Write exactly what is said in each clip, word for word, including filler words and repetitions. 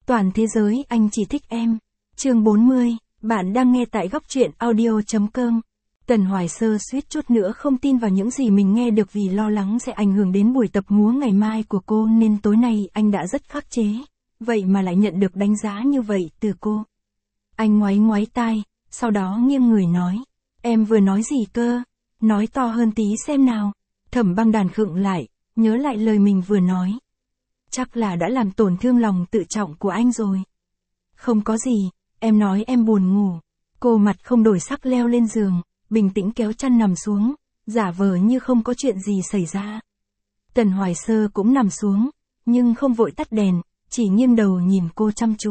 Toàn thế giới anh chỉ thích em. Chương bốn mươi, bạn đang nghe tại góc truyện audio.com. Tần Hoài Sơ suýt chút nữa không tin vào những gì mình nghe được vì lo lắng sẽ ảnh hưởng đến buổi tập múa ngày mai của cô nên tối nay anh đã rất khắc chế. Vậy mà lại nhận được đánh giá như vậy từ cô. Anh ngoáy ngoáy tai, sau đó nghiêng người nói. Em vừa nói gì cơ? Nói to hơn tí xem nào. Thẩm Băng Đàn khựng lại, nhớ lại lời mình vừa nói. Chắc là đã làm tổn thương lòng tự trọng của anh rồi. Không có gì, em nói em buồn ngủ. Cô mặt không đổi sắc leo lên giường, bình tĩnh kéo chăn nằm xuống, giả vờ như không có chuyện gì xảy ra. Tần Hoài Sơ cũng nằm xuống, nhưng không vội tắt đèn, chỉ nghiêng đầu nhìn cô chăm chú.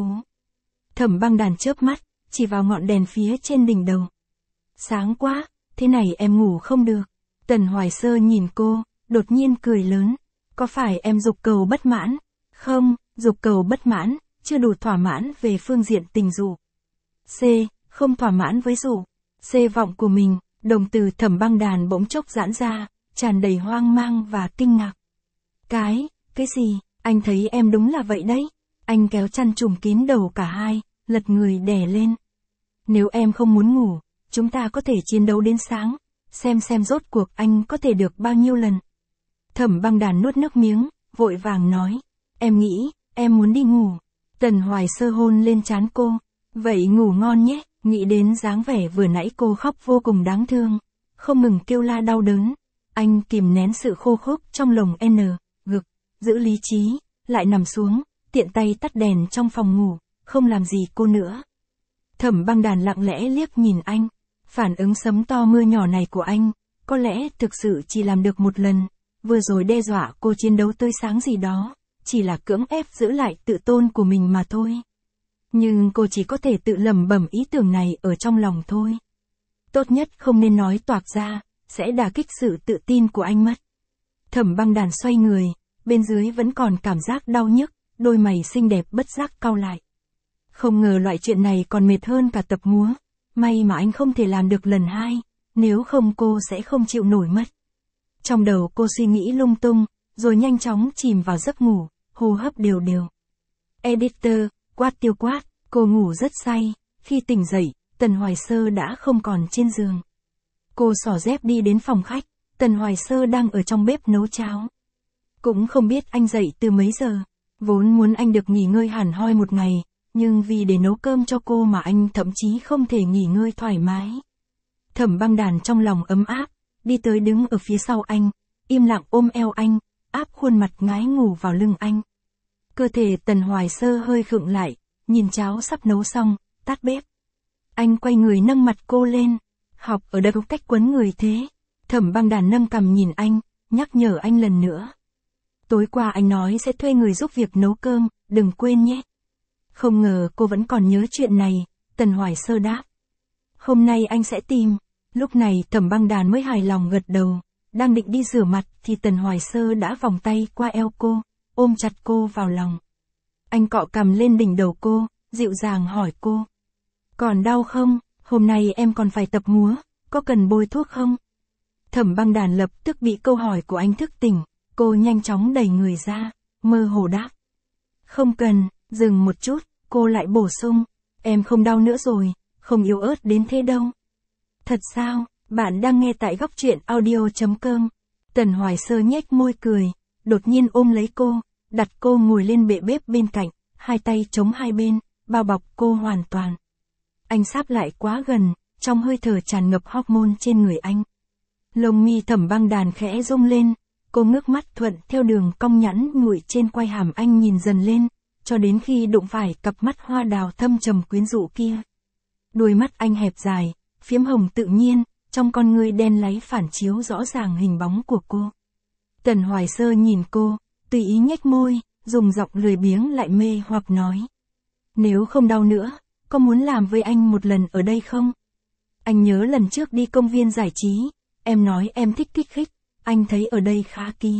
Thẩm Băng Đàn chớp mắt, chỉ vào ngọn đèn phía trên đỉnh đầu. Sáng quá, thế này em ngủ không được. Tần Hoài Sơ nhìn cô, đột nhiên cười lớn. Có phải em dục cầu bất mãn? Không, dục cầu bất mãn, chưa đủ thỏa mãn về phương diện tình dục. C, không thỏa mãn với dục. C vọng của mình, đồng từ Thẩm Băng Đàn bỗng chốc giãn ra, tràn đầy hoang mang và kinh ngạc. Cái, cái gì, anh thấy em đúng là vậy đấy. Anh kéo chăn trùm kín đầu cả hai, lật người đè lên. Nếu em không muốn ngủ, chúng ta có thể chiến đấu đến sáng, xem xem rốt cuộc anh có thể được bao nhiêu lần. Thẩm Băng Đàn nuốt nước miếng, vội vàng nói. Em nghĩ, em muốn đi ngủ. Tần Hoài Sơ hôn lên trán cô. Vậy ngủ ngon nhé. Nghĩ đến dáng vẻ vừa nãy cô khóc vô cùng đáng thương. Không ngừng kêu la đau đớn. Anh kìm nén sự khô khốc trong lồng N, gực, giữ lý trí, lại nằm xuống, tiện tay tắt đèn trong phòng ngủ, không làm gì cô nữa. Thẩm Băng Đàn lặng lẽ liếc nhìn anh. Phản ứng sấm to mưa nhỏ này của anh, có lẽ thực sự chỉ làm được một lần. Vừa rồi đe dọa cô chiến đấu tươi sáng gì đó, chỉ là cưỡng ép giữ lại tự tôn của mình mà thôi. Nhưng cô chỉ có thể tự lẩm bẩm ý tưởng này ở trong lòng thôi. Tốt nhất không nên nói toạc ra, sẽ đả kích sự tự tin của anh mất. Thẩm Băng Đàn xoay người, bên dưới vẫn còn cảm giác đau nhức, đôi mày xinh đẹp bất giác cau lại. Không ngờ loại chuyện này còn mệt hơn cả tập múa. May mà anh không thể làm được lần hai, nếu không cô sẽ không chịu nổi mất. Trong đầu cô suy nghĩ lung tung, rồi nhanh chóng chìm vào giấc ngủ, hô hấp đều đều. Editor, quát tiêu quát, cô ngủ rất say, khi tỉnh dậy, Tần Hoài Sơ đã không còn trên giường. Cô xỏ dép đi đến phòng khách, Tần Hoài Sơ đang ở trong bếp nấu cháo. Cũng không biết anh dậy từ mấy giờ, vốn muốn anh được nghỉ ngơi hẳn hoi một ngày, nhưng vì để nấu cơm cho cô mà anh thậm chí không thể nghỉ ngơi thoải mái. Thẩm Băng Đàn trong lòng ấm áp, đi tới đứng ở phía sau anh, im lặng ôm eo anh, áp khuôn mặt ngái ngủ vào lưng anh. Cơ thể Tần Hoài Sơ hơi khựng lại, nhìn cháo sắp nấu xong, tắt bếp. Anh quay người nâng mặt cô lên, học ở đâu cách quấn người thế. Thẩm Băng Đàn nâng cằm nhìn anh, nhắc nhở anh lần nữa. Tối qua anh nói sẽ thuê người giúp việc nấu cơm, đừng quên nhé. Không ngờ cô vẫn còn nhớ chuyện này, Tần Hoài Sơ đáp. Hôm nay anh sẽ tìm. Lúc này Thẩm Băng Đàn mới hài lòng gật đầu, đang định đi rửa mặt thì Tần Hoài Sơ đã vòng tay qua eo cô, ôm chặt cô vào lòng. Anh cọ cằm lên đỉnh đầu cô, dịu dàng hỏi cô. Còn đau không? Hôm nay em còn phải tập múa, có cần bôi thuốc không? Thẩm Băng Đàn lập tức bị câu hỏi của anh thức tỉnh, cô nhanh chóng đẩy người ra, mơ hồ đáp. Không cần, dừng một chút, cô lại bổ sung. Em không đau nữa rồi, không yếu ớt đến thế đâu. Thật sao, bạn đang nghe tại góc truyện audio.com. Tần Hoài Sơ nhếch môi cười, đột nhiên ôm lấy cô, đặt cô ngồi lên bệ bếp bên cạnh, hai tay chống hai bên, bao bọc cô hoàn toàn. Anh sáp lại quá gần, trong hơi thở tràn ngập hormone trên người anh. Lông mi Thẩm Băng Đàn khẽ rung lên, cô ngước mắt thuận theo đường cong nhẵn nhụi trên quai hàm anh nhìn dần lên, cho đến khi đụng phải cặp mắt hoa đào thâm trầm quyến rũ kia. Đôi mắt anh hẹp dài, phiếm hồng tự nhiên, trong con ngươi đen láy phản chiếu rõ ràng hình bóng của cô. Tần Hoài Sơ nhìn cô, tùy ý nhếch môi, dùng giọng lười biếng lại mê hoặc nói. Nếu không đau nữa, có muốn làm với anh một lần ở đây không? Anh nhớ lần trước đi công viên giải trí, em nói em thích kích thích, anh thấy ở đây khá ký.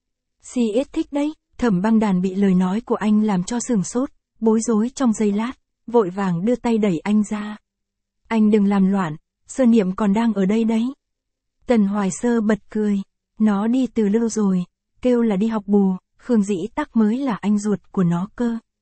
xê ét thích đấy. Thẩm Băng Đàn bị lời nói của anh làm cho sửng sốt, bối rối trong giây lát, vội vàng đưa tay đẩy anh ra. Anh đừng làm loạn, Sơ Niệm còn đang ở đây đấy. Tần Hoài Sơ bật cười, nó đi từ lâu rồi, kêu là đi học bù, Khương Dĩ Tắc mới là anh ruột của nó cơ.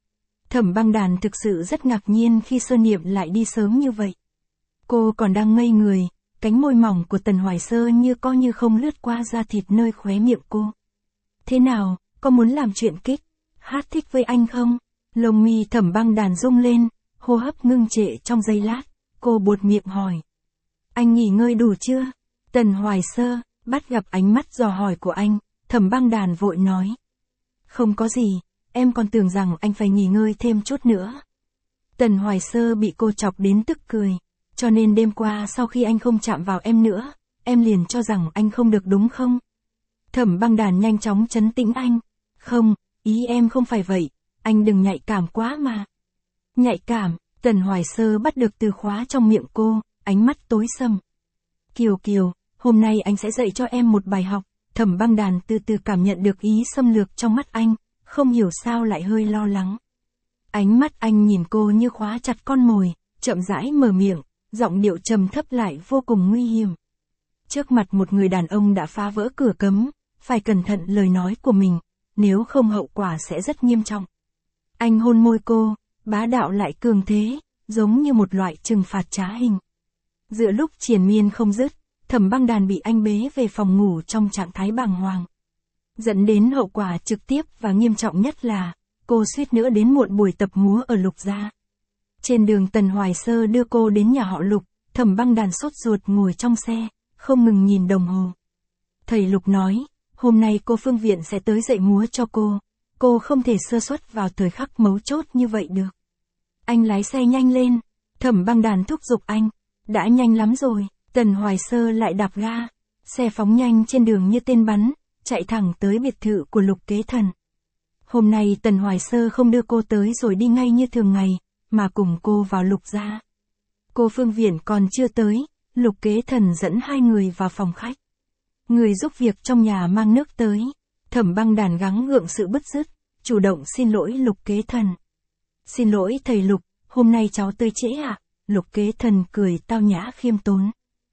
Thẩm Băng Đàn thực sự rất ngạc nhiên khi Sơ Niệm lại đi sớm như vậy. Cô còn đang ngây người, cánh môi mỏng của Tần Hoài Sơ như có như không lướt qua da thịt nơi khóe miệng cô. Thế nào, có muốn làm chuyện kích, hát thích với anh không? Lông mi Thẩm Băng Đàn rung lên, hô hấp ngưng trệ trong giây lát, cô buột miệng hỏi. Anh nghỉ ngơi đủ chưa? Tần Hoài Sơ, bắt gặp ánh mắt dò hỏi của anh, Thẩm Băng Đàn vội nói. Không có gì, em còn tưởng rằng anh phải nghỉ ngơi thêm chút nữa. Tần Hoài Sơ bị cô chọc đến tức cười, cho nên đêm qua sau khi anh không chạm vào em nữa, em liền cho rằng anh không được đúng không? Thẩm Băng Đàn nhanh chóng trấn tĩnh anh. Không, ý em không phải vậy, anh đừng nhạy cảm quá mà. Nhạy cảm, Tần Hoài Sơ bắt được từ khóa trong miệng cô, ánh mắt tối sầm. Kiều Kiều, hôm nay anh sẽ dạy cho em một bài học. Thẩm Băng Đàn từ từ cảm nhận được ý xâm lược trong mắt anh, không hiểu sao lại hơi lo lắng. Ánh mắt anh nhìn cô như khóa chặt con mồi, chậm rãi mở miệng, giọng điệu trầm thấp lại vô cùng nguy hiểm. Trước mặt một người đàn ông đã phá vỡ cửa cấm, phải cẩn thận lời nói của mình, nếu không hậu quả sẽ rất nghiêm trọng. Anh hôn môi cô, bá đạo lại cường thế, giống như một loại trừng phạt trá hình. Giữa lúc triền miên không dứt, Thẩm Băng Đàn bị anh bế về phòng ngủ trong trạng thái bàng hoàng. Dẫn đến hậu quả trực tiếp và nghiêm trọng nhất là, cô suýt nữa đến muộn buổi tập múa ở Lục gia. Trên đường Tần Hoài Sơ đưa cô đến nhà họ Lục, Thẩm Băng Đàn sốt ruột ngồi trong xe, không ngừng nhìn đồng hồ. Thầy Lục nói, hôm nay cô Phương Viện sẽ tới dạy múa cho cô, cô không thể sơ suất vào thời khắc mấu chốt như vậy được. Anh lái xe nhanh lên, Thẩm Băng Đàn thúc giục anh, đã nhanh lắm rồi. Tần Hoài Sơ lại đạp ga, xe phóng nhanh trên đường như tên bắn, chạy thẳng tới biệt thự của Lục Kế Thần. Hôm nay Tần Hoài Sơ không đưa cô tới rồi đi ngay như thường ngày, mà cùng cô vào Lục gia. Cô Phương Viện còn chưa tới, Lục Kế Thần dẫn hai người vào phòng khách. Người giúp việc trong nhà mang nước tới, Thẩm Băng Đàn gắng gượng sự bứt rứt, chủ động xin lỗi Lục Kế Thần. Xin lỗi thầy Lục, hôm nay cháu tới trễ ạ. À? Lục Kế Thần cười tao nhã khiêm tốn.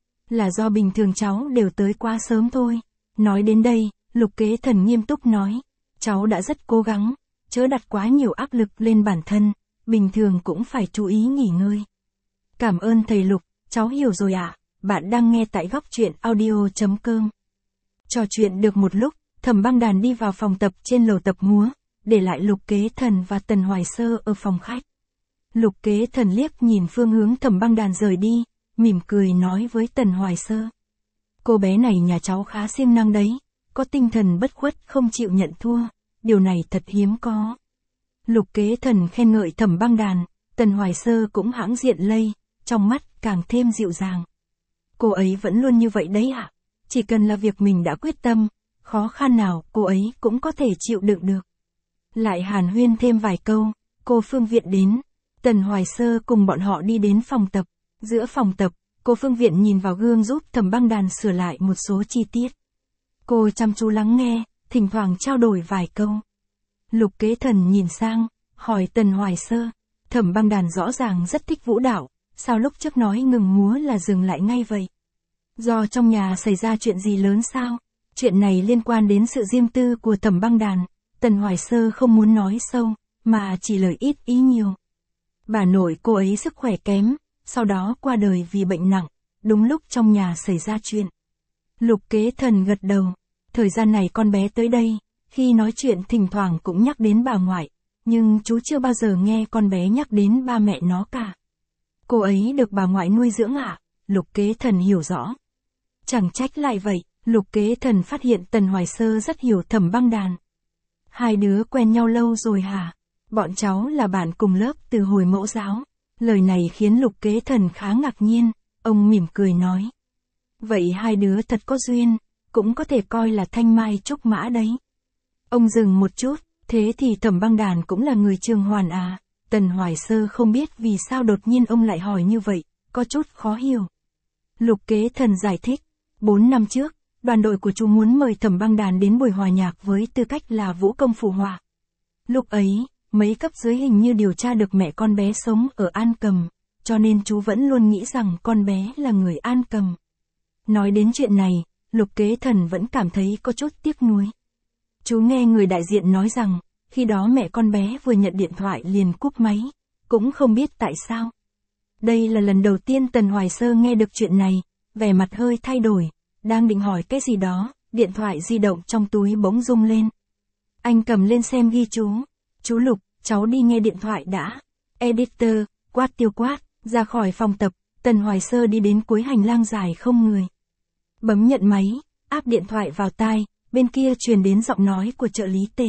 Là do bình thường cháu đều tới quá sớm thôi. Nói đến đây, Lục Kế Thần nghiêm túc nói. Cháu đã rất cố gắng, chớ đặt quá nhiều áp lực lên bản thân, bình thường cũng phải chú ý nghỉ ngơi. Cảm ơn thầy Lục, cháu hiểu rồi ạ. À? Bạn đang nghe tại góc truyện audio chấm com. Trò chuyện được một lúc, Thẩm Băng Đàn đi vào phòng tập trên lầu tập múa, để lại Lục Kế Thần và Tần Hoài Sơ ở phòng khách. Lục Kế Thần liếc nhìn phương hướng Thẩm Băng Đàn rời đi, mỉm cười nói với Tần Hoài Sơ. Cô bé này nhà cháu khá siêng năng đấy, có tinh thần bất khuất không chịu nhận thua, điều này thật hiếm có. Lục Kế Thần khen ngợi Thẩm Băng Đàn, Tần Hoài Sơ cũng hãng diện lây, trong mắt càng thêm dịu dàng. Cô ấy vẫn luôn như vậy đấy ạ, à? Chỉ cần là việc mình đã quyết tâm, khó khăn nào cô ấy cũng có thể chịu đựng được. Lại hàn huyên thêm vài câu, cô Phương Viện đến, Tần Hoài Sơ cùng bọn họ đi đến phòng tập. Giữa phòng tập, cô Phương Viện nhìn vào gương giúp Thẩm Băng Đàn sửa lại một số chi tiết. Cô chăm chú lắng nghe, thỉnh thoảng trao đổi vài câu. Lục Kế Thần nhìn sang, hỏi Tần Hoài Sơ, Thẩm Băng Đàn rõ ràng rất thích vũ đạo, sao lúc trước nói ngừng múa là dừng lại ngay vậy? Do trong nhà xảy ra chuyện gì lớn sao? Chuyện này liên quan đến sự riêng tư của Thẩm Băng Đàn, Tần Hoài Sơ không muốn nói sâu, mà chỉ lời ít ý nhiều. Bà nội cô ấy sức khỏe kém, sau đó qua đời vì bệnh nặng, đúng lúc trong nhà xảy ra chuyện. Lục Kế Thần gật đầu, thời gian này con bé tới đây, khi nói chuyện thỉnh thoảng cũng nhắc đến bà ngoại, nhưng chú chưa bao giờ nghe con bé nhắc đến ba mẹ nó cả. Cô ấy được bà ngoại nuôi dưỡng ạ, à? Lục Kế Thần hiểu rõ. Chẳng trách lại vậy, Lục Kế Thần phát hiện Tần Hoài Sơ rất hiểu Thẩm Băng Đàn. Hai đứa quen nhau lâu rồi hả? Bọn cháu là bạn cùng lớp từ hồi mẫu giáo. Lời này khiến Lục Kế Thần khá ngạc nhiên, ông mỉm cười nói. Vậy hai đứa thật có duyên, cũng có thể coi là thanh mai trúc mã đấy. Ông dừng một chút, thế thì Thẩm Băng Đàn cũng là người Trường Hoàn à? Tần Hoài Sơ không biết vì sao đột nhiên ông lại hỏi như vậy, có chút khó hiểu. Lục Kế Thần giải thích, bốn năm trước, đoàn đội của chú muốn mời Thẩm Băng Đàn đến buổi hòa nhạc với tư cách là vũ công phụ họa. Lúc ấy, mấy cấp dưới hình như điều tra được mẹ con bé sống ở An Cầm, cho nên chú vẫn luôn nghĩ rằng con bé là người An Cầm. Nói đến chuyện này, Lục Kế Thần vẫn cảm thấy có chút tiếc nuối. Chú nghe người đại diện nói rằng, khi đó mẹ con bé vừa nhận điện thoại liền cúp máy, cũng không biết tại sao. Đây là lần đầu tiên Tần Hoài Sơ nghe được chuyện này, vẻ mặt hơi thay đổi, đang định hỏi cái gì đó, điện thoại di động trong túi bỗng rung lên. Anh cầm lên xem ghi chú, chú Lục, cháu đi nghe điện thoại đã. Editor, quát Tiêu quát, ra khỏi phòng tập, Tần Hoài Sơ đi đến cuối hành lang dài không người. Bấm nhận máy, áp điện thoại vào tai, bên kia truyền đến giọng nói của trợ lý Tề.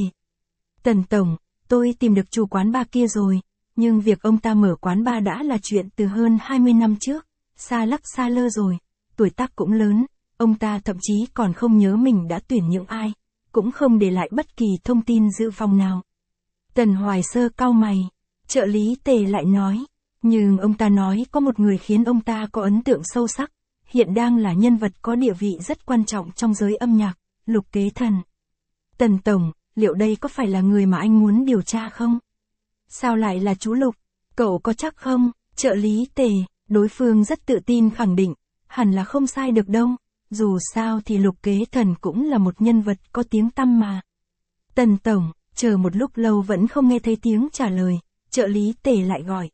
Tần Tổng, tôi tìm được chủ quán bar kia rồi, nhưng việc ông ta mở quán bar đã là chuyện từ hơn hai mươi năm trước, xa lắc xa lơ rồi, tuổi tác cũng lớn, ông ta thậm chí còn không nhớ mình đã tuyển những ai, cũng không để lại bất kỳ thông tin dự phòng nào. Tần Hoài Sơ cau mày, trợ lý Tề lại nói, nhưng ông ta nói có một người khiến ông ta có ấn tượng sâu sắc, hiện đang là nhân vật có địa vị rất quan trọng trong giới âm nhạc, Lục Kế Thần. Tần Tổng, liệu đây có phải là người mà anh muốn điều tra không? Sao lại là chú Lục? Cậu có chắc không? Trợ lý Tề, đối phương rất tự tin khẳng định, hẳn là không sai được đâu, dù sao thì Lục Kế Thần cũng là một nhân vật có tiếng tăm mà. Tần Tổng, chờ một lúc lâu vẫn không nghe thấy tiếng trả lời, trợ lý Tề lại gọi.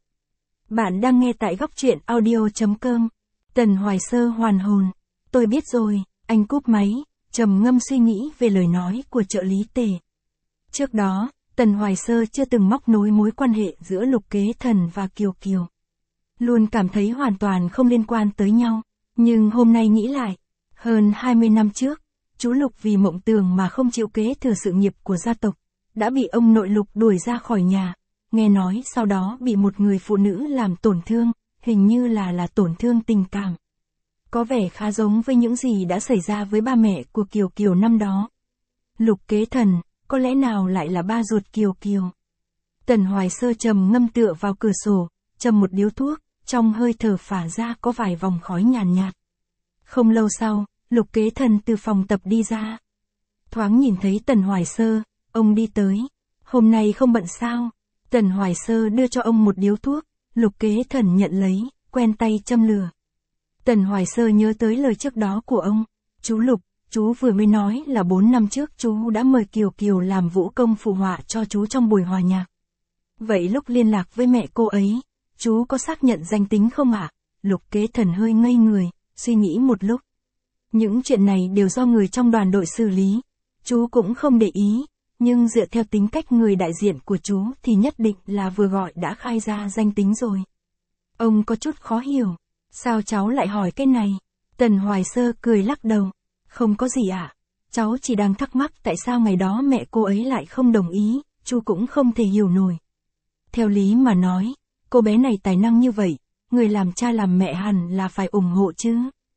Bạn đang nghe tại góc truyện audio chấm com. Tần Hoài Sơ hoàn hồn. Tôi biết rồi, anh cúp máy, trầm ngâm suy nghĩ về lời nói của trợ lý Tề. Trước đó, Tần Hoài Sơ chưa từng móc nối mối quan hệ giữa Lục Kế Thần và Kiều Kiều. Luôn cảm thấy hoàn toàn không liên quan tới nhau, nhưng hôm nay nghĩ lại, hơn hai mươi năm trước, chú Lục vì mộng tưởng mà không chịu kế thừa sự nghiệp của gia tộc, đã bị ông nội Lục đuổi ra khỏi nhà, nghe nói sau đó bị một người phụ nữ làm tổn thương, hình như là là tổn thương tình cảm. Có vẻ khá giống với những gì đã xảy ra với ba mẹ của Kiều Kiều năm đó. Lục Kế Thần, có lẽ nào lại là ba ruột Kiều Kiều? Tần Hoài Sơ trầm ngâm tựa vào cửa sổ, châm một điếu thuốc, trong hơi thở phả ra có vài vòng khói nhàn nhạt, nhạt. Không lâu sau, Lục Kế Thần từ phòng tập đi ra. Thoáng nhìn thấy Tần Hoài Sơ, ông đi tới. Hôm nay không bận sao? Tần Hoài Sơ đưa cho ông một điếu thuốc, Lục Kế Thần nhận lấy, quen tay châm lửa. Tần Hoài Sơ nhớ tới lời trước đó của ông. Chú Lục, chú vừa mới nói là bốn năm trước chú đã mời Kiều Kiều làm vũ công phụ họa cho chú trong buổi hòa nhạc. Vậy lúc liên lạc với mẹ cô ấy, chú có xác nhận danh tính không ạ? À? Lục Kế Thần hơi ngây người, suy nghĩ một lúc. Những chuyện này đều do người trong đoàn đội xử lý, chú cũng không để ý, nhưng dựa theo tính cách người đại diện của chú thì nhất định là vừa gọi đã khai ra danh tính rồi. Ông có chút khó hiểu, sao cháu lại hỏi cái này? Tần Hoài Sơ cười lắc đầu, không có gì ạ, à? Cháu chỉ đang thắc mắc tại sao ngày đó mẹ cô ấy lại không đồng ý, chú cũng không thể hiểu nổi. Theo lý mà nói, cô bé này tài năng như vậy, người làm cha làm mẹ hẳn là phải ủng hộ chứ.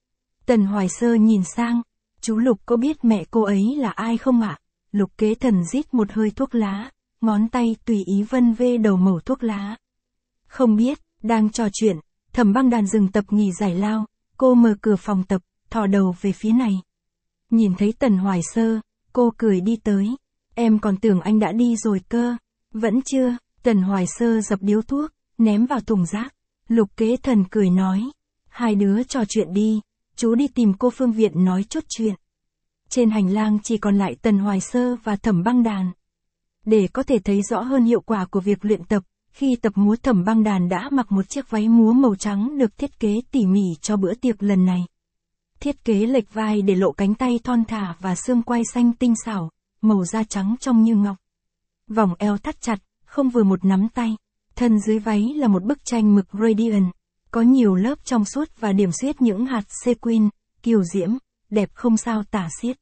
Tần Hoài Sơ nhìn sang, chú Lục có biết mẹ cô ấy là ai không ạ? À? Lục Kế Thần rít một hơi thuốc lá, ngón tay tùy ý vân vê đầu mẩu thuốc lá. Không biết, đang trò chuyện, Thẩm Băng Đàn dừng tập nghỉ giải lao, cô mở cửa phòng tập, thò đầu về phía này. Nhìn thấy Tần Hoài Sơ, cô cười đi tới. Em còn tưởng anh đã đi rồi cơ. Vẫn chưa, Tần Hoài Sơ dập điếu thuốc, ném vào thùng rác. Lục Kế Thần cười nói, hai đứa trò chuyện đi, chú đi tìm cô Phương Viện nói chút chuyện. Trên hành lang chỉ còn lại Tần Hoài Sơ và Thẩm Băng Đàn. Để có thể thấy rõ hơn hiệu quả của việc luyện tập, khi tập múa Thẩm Băng Đàn đã mặc một chiếc váy múa màu trắng được thiết kế tỉ mỉ cho bữa tiệc lần này. Thiết kế lệch vai để lộ cánh tay thon thả và xương quai xanh tinh xảo, màu da trắng trong như ngọc. Vòng eo thắt chặt, không vừa một nắm tay. Thân dưới váy là một bức tranh mực Radiant, có nhiều lớp trong suốt và điểm xuyết những hạt sequin, kiều diễm, đẹp không sao tả xiết.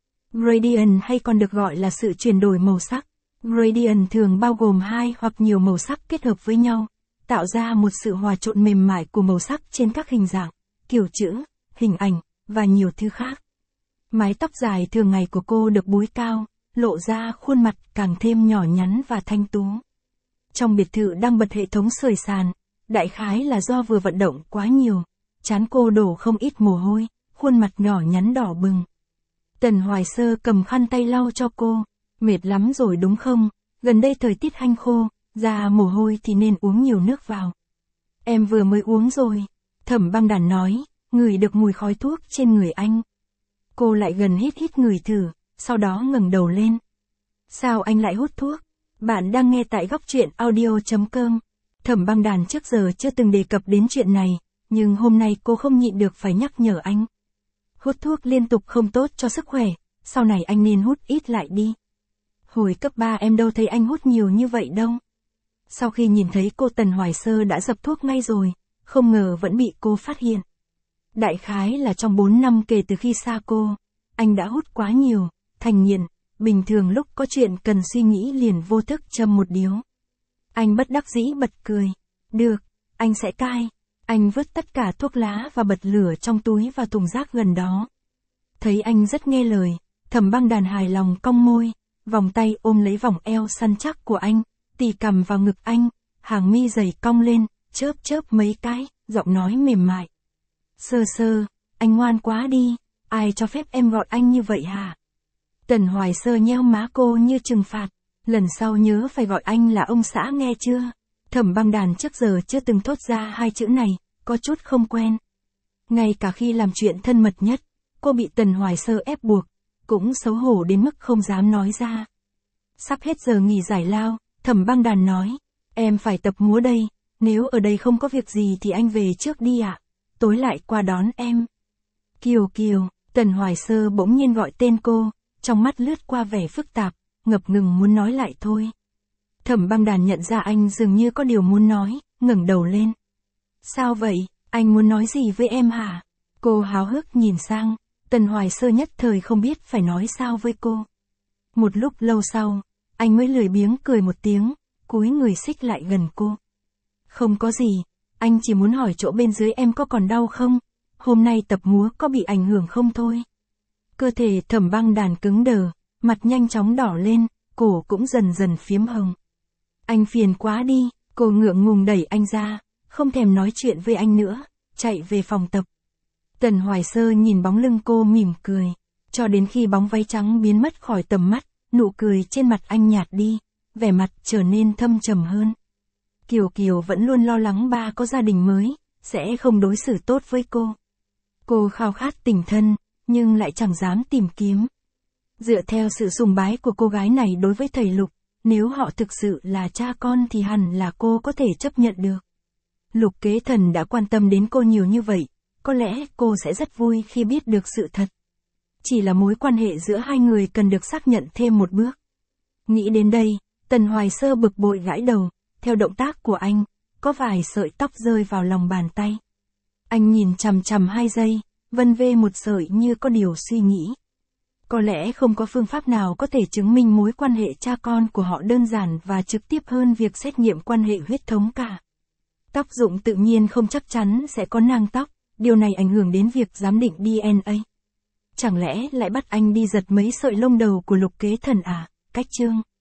Radiant hay còn được gọi là sự chuyển đổi màu sắc. Radiant thường bao gồm hai hoặc nhiều màu sắc kết hợp với nhau, tạo ra một sự hòa trộn mềm mại của màu sắc trên các hình dạng, kiểu chữ, hình ảnh, và nhiều thứ khác. Mái tóc dài thường ngày của cô được búi cao, lộ ra khuôn mặt càng thêm nhỏ nhắn và thanh tú. Trong biệt thự đang bật hệ thống sưởi sàn, đại khái là do vừa vận động quá nhiều, trán cô đổ không ít mồ hôi, khuôn mặt nhỏ nhắn đỏ bừng. Tần Hoài Sơ cầm khăn tay lau cho cô, mệt lắm rồi đúng không, gần đây thời tiết hanh khô, ra mồ hôi thì nên uống nhiều nước vào. Em vừa mới uống rồi, Thẩm Băng Đàn nói, ngửi được mùi khói thuốc trên người anh. Cô lại gần hít hít ngửi thử, sau đó ngẩng đầu lên. Sao anh lại hút thuốc? Bạn đang nghe tại góc truyện audio chấm com. Thẩm Băng Đàn trước giờ chưa từng đề cập đến chuyện này, nhưng hôm nay cô không nhịn được phải nhắc nhở anh. Hút thuốc liên tục không tốt cho sức khỏe, sau này anh nên hút ít lại đi. Hồi cấp ba em đâu thấy anh hút nhiều như vậy đâu. Sau khi nhìn thấy cô, Tần Hoài Sơ đã dập thuốc ngay rồi, không ngờ vẫn bị cô phát hiện. Đại khái là trong bốn năm kể từ khi xa cô, anh đã hút quá nhiều, thành nghiện, bình thường lúc có chuyện cần suy nghĩ liền vô thức châm một điếu. Anh bất đắc dĩ bật cười. Được, anh sẽ cai. Anh vứt tất cả thuốc lá và bật lửa trong túi vào thùng rác gần đó. Thấy anh rất nghe lời, Thẩm Băng Đàn hài lòng cong môi, vòng tay ôm lấy vòng eo săn chắc của anh, tì cằm vào ngực anh, hàng mi dày cong lên, chớp chớp mấy cái, giọng nói mềm mại. Sơ Sơ, anh ngoan quá đi, ai cho phép em gọi anh như vậy hả? Tần Hoài Sơ nheo má cô như trừng phạt, lần sau nhớ phải gọi anh là ông xã nghe chưa? Thẩm Băng Đàn trước giờ chưa từng thốt ra hai chữ này, có chút không quen. Ngay cả khi làm chuyện thân mật nhất, cô bị Tần Hoài Sơ ép buộc, cũng xấu hổ đến mức không dám nói ra. Sắp hết giờ nghỉ giải lao, Thẩm Băng Đàn nói, em phải tập múa đây, nếu ở đây không có việc gì thì anh về trước đi ạ, tối lại qua đón em. Kiều Kiều, Tần Hoài Sơ bỗng nhiên gọi tên cô, trong mắt lướt qua vẻ phức tạp, ngập ngừng muốn nói lại thôi. Thẩm Băng Đàn nhận ra anh dường như có điều muốn nói, ngẩng đầu lên. Sao vậy, anh muốn nói gì với em hả? Cô háo hức nhìn sang, Tần Hoài Sơ nhất thời không biết phải nói sao với cô. Một lúc lâu sau, anh mới lười biếng cười một tiếng, cúi người xích lại gần cô. Không có gì, anh chỉ muốn hỏi chỗ bên dưới em có còn đau không? Hôm nay tập múa có bị ảnh hưởng không thôi? Cơ thể Thẩm Băng Đàn cứng đờ, mặt nhanh chóng đỏ lên, cổ cũng dần dần phiếm hồng. Anh phiền quá đi, cô ngượng ngùng đẩy anh ra, không thèm nói chuyện với anh nữa, chạy về phòng tập. Tần Hoài Sơ nhìn bóng lưng cô mỉm cười, cho đến khi bóng váy trắng biến mất khỏi tầm mắt, nụ cười trên mặt anh nhạt đi, vẻ mặt trở nên thâm trầm hơn. Kiều Kiều vẫn luôn lo lắng ba có gia đình mới, sẽ không đối xử tốt với cô. Cô khao khát tình thân, nhưng lại chẳng dám tìm kiếm. Dựa theo sự sùng bái của cô gái này đối với thầy Lục, nếu họ thực sự là cha con thì hẳn là cô có thể chấp nhận được. Lục Kế Thần đã quan tâm đến cô nhiều như vậy, có lẽ cô sẽ rất vui khi biết được sự thật. Chỉ là mối quan hệ giữa hai người cần được xác nhận thêm một bước. Nghĩ đến đây, Tần Hoài Sơ bực bội gãi đầu, theo động tác của anh, có vài sợi tóc rơi vào lòng bàn tay. Anh nhìn chằm chằm hai giây, vân vê một sợi như có điều suy nghĩ. Có lẽ không có phương pháp nào có thể chứng minh mối quan hệ cha con của họ đơn giản và trực tiếp hơn việc xét nghiệm quan hệ huyết thống cả. Tóc dụng tự nhiên không chắc chắn sẽ có nang tóc, điều này ảnh hưởng đến việc giám định đê en a. Chẳng lẽ lại bắt anh đi giật mấy sợi lông đầu của Lục Kế Thần à? Cách chương